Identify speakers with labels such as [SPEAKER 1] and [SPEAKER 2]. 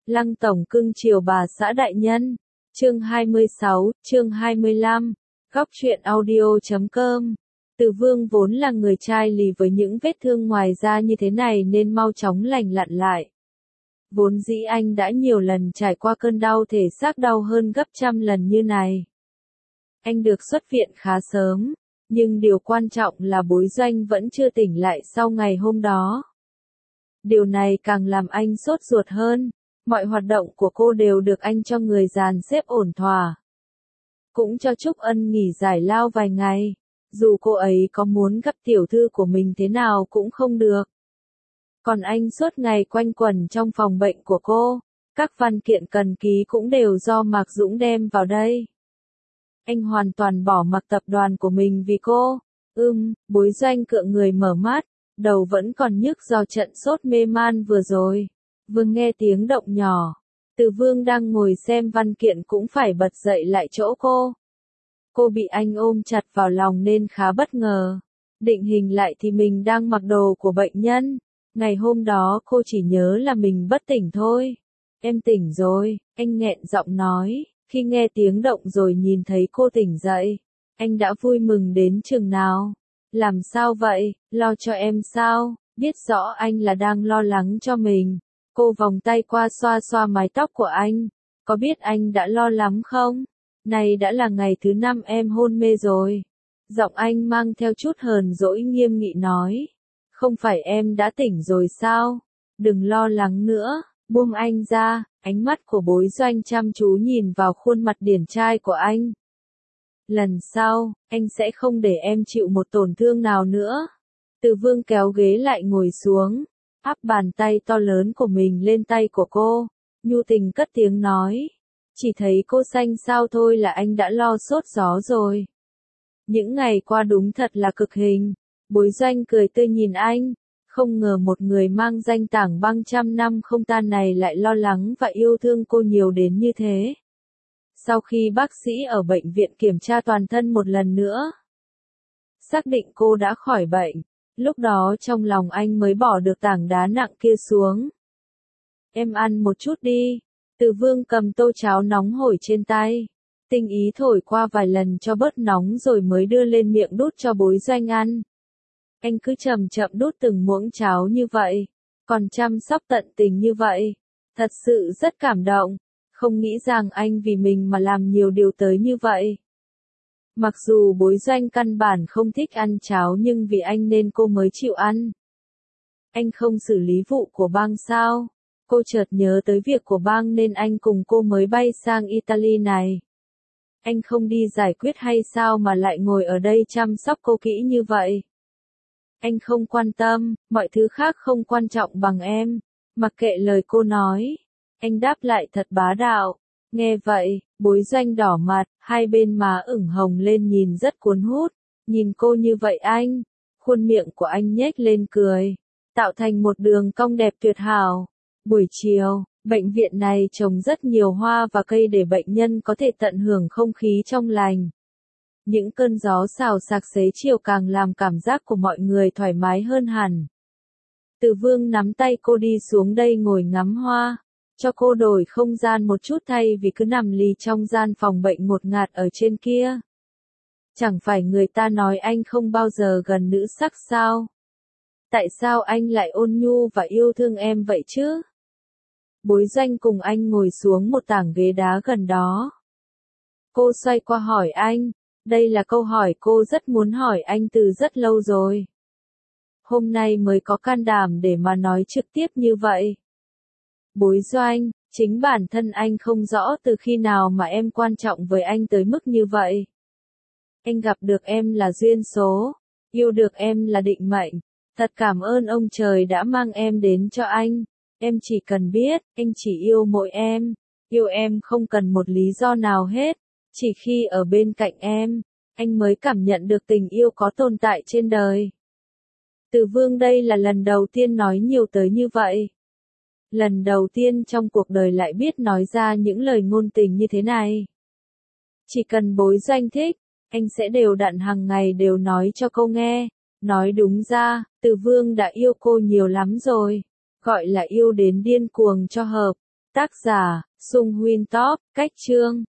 [SPEAKER 1] Lăng tổng cưng chiều bà xã đại nhân. Chương 26, chương 25. Góc truyện audio.com. Từ Vương vốn là người trai lì với những vết thương ngoài da như thế này nên mau chóng lành lặn lại. Vốn dĩ anh đã nhiều lần trải qua cơn đau thể xác đau hơn gấp trăm lần như này. Anh được xuất viện khá sớm, nhưng điều quan trọng là Bối Doanh vẫn chưa tỉnh lại sau ngày hôm đó. Điều này càng làm anh sốt ruột hơn, mọi hoạt động của cô đều được anh cho người dàn xếp ổn thỏa. Cũng cho Trúc Ân nghỉ giải lao vài ngày, dù cô ấy có muốn gặp tiểu thư của mình thế nào cũng không được. Còn anh suốt ngày quanh quẩn trong phòng bệnh của cô, các văn kiện cần ký cũng đều do Mạc Dũng đem vào đây. Anh hoàn toàn bỏ mặc tập đoàn của mình vì cô. Bối Doanh cựa người mở mắt, đầu vẫn còn nhức do trận sốt mê man vừa rồi. Vừa nghe tiếng động nhỏ, Từ Vương đang ngồi xem văn kiện cũng phải bật dậy lại chỗ cô. Cô bị anh ôm chặt vào lòng nên khá bất ngờ. Định hình lại thì mình đang mặc đồ của bệnh nhân. Ngày hôm đó cô chỉ nhớ là mình bất tỉnh thôi. Em tỉnh rồi, anh nghẹn giọng nói. Khi nghe tiếng động rồi nhìn thấy cô tỉnh dậy, anh đã vui mừng đến chừng nào. Làm sao vậy, lo cho em sao? Biết rõ anh là đang lo lắng cho mình. Cô vòng tay qua xoa xoa mái tóc của anh. Có biết anh đã lo lắm không? Này đã là ngày thứ 5 em hôn mê rồi. Giọng anh mang theo chút hờn dỗi nghiêm nghị nói. Không phải em đã tỉnh rồi sao? Đừng lo lắng nữa, buông anh ra. Ánh mắt của Bối Doanh chăm chú nhìn vào khuôn mặt điển trai của anh. Lần sau, anh sẽ không để em chịu một tổn thương nào nữa. Từ Vương kéo ghế lại ngồi xuống, áp bàn tay to lớn của mình lên tay của cô, nhu tình cất tiếng nói. Chỉ thấy cô xanh xao thôi là anh đã lo sốt gió rồi. Những ngày qua đúng thật là cực hình. Bối Doanh cười tươi nhìn anh. Không ngờ một người mang danh Tảng Băng trăm năm không tan này lại lo lắng và yêu thương cô nhiều đến như thế. Sau khi bác sĩ ở bệnh viện kiểm tra toàn thân một lần nữa, xác định cô đã khỏi bệnh, lúc đó trong lòng anh mới bỏ được tảng đá nặng kia xuống. Em ăn một chút đi. Từ Vương cầm tô cháo nóng hổi trên tay, tinh ý thổi qua vài lần cho bớt nóng rồi mới đưa lên miệng đút cho Bối Doanh ăn. Anh cứ chậm chậm đút từng muỗng cháo như vậy, còn chăm sóc tận tình như vậy. Thật sự rất cảm động, không nghĩ rằng anh vì mình mà làm nhiều điều tới như vậy. Mặc dù Bối Doanh căn bản không thích ăn cháo nhưng vì anh nên cô mới chịu ăn. Anh không xử lý vụ của bang sao? Cô chợt nhớ tới việc của bang nên anh cùng cô mới bay sang Italy này. Anh không đi giải quyết hay sao mà lại ngồi ở đây chăm sóc cô kỹ như vậy? Anh không quan tâm, mọi thứ khác không quan trọng bằng em. Mặc kệ lời cô nói, anh đáp lại thật bá đạo. Nghe vậy, Bối Doanh đỏ mặt, hai bên má ửng hồng lên nhìn rất cuốn hút. Nhìn cô như vậy anh, khuôn miệng của anh nhếch lên cười, tạo thành một đường cong đẹp tuyệt hảo. Buổi chiều, bệnh viện này trồng rất nhiều hoa và cây để bệnh nhân có thể tận hưởng không khí trong lành. Những cơn gió xào xạc xế chiều càng làm cảm giác của mọi người thoải mái hơn hẳn. Từ Vương nắm tay cô đi xuống đây ngồi ngắm hoa, cho cô đổi không gian một chút thay vì cứ nằm lì trong gian phòng bệnh ngột ngạt ở trên kia. Chẳng phải người ta nói anh không bao giờ gần nữ sắc sao? Tại sao anh lại ôn nhu và yêu thương em vậy chứ? Bối Doanh cùng anh ngồi xuống một tảng ghế đá gần đó. Cô xoay qua hỏi anh. Đây là câu hỏi cô rất muốn hỏi anh từ rất lâu rồi. Hôm nay mới có can đảm để mà nói trực tiếp như vậy. Bối Doanh, chính bản thân anh không rõ từ khi nào mà em quan trọng với anh tới mức như vậy. Anh gặp được em là duyên số, yêu được em là định mệnh. Thật cảm ơn ông trời đã mang em đến cho anh. Em chỉ cần biết, anh chỉ yêu mỗi em. Yêu em không cần một lý do nào hết. Chỉ khi ở bên cạnh em, anh mới cảm nhận được tình yêu có tồn tại trên đời. Từ Vương đây là lần đầu tiên nói nhiều tới như vậy. Lần đầu tiên trong cuộc đời lại biết nói ra những lời ngôn tình như thế này. Chỉ cần Bối Doanh thích, anh sẽ đều đặn hàng ngày đều nói cho cô nghe. Nói đúng ra, Từ Vương đã yêu cô nhiều lắm rồi. Gọi là yêu đến điên cuồng cho hợp. Tác giả, Sung Huynh Top, cách chương.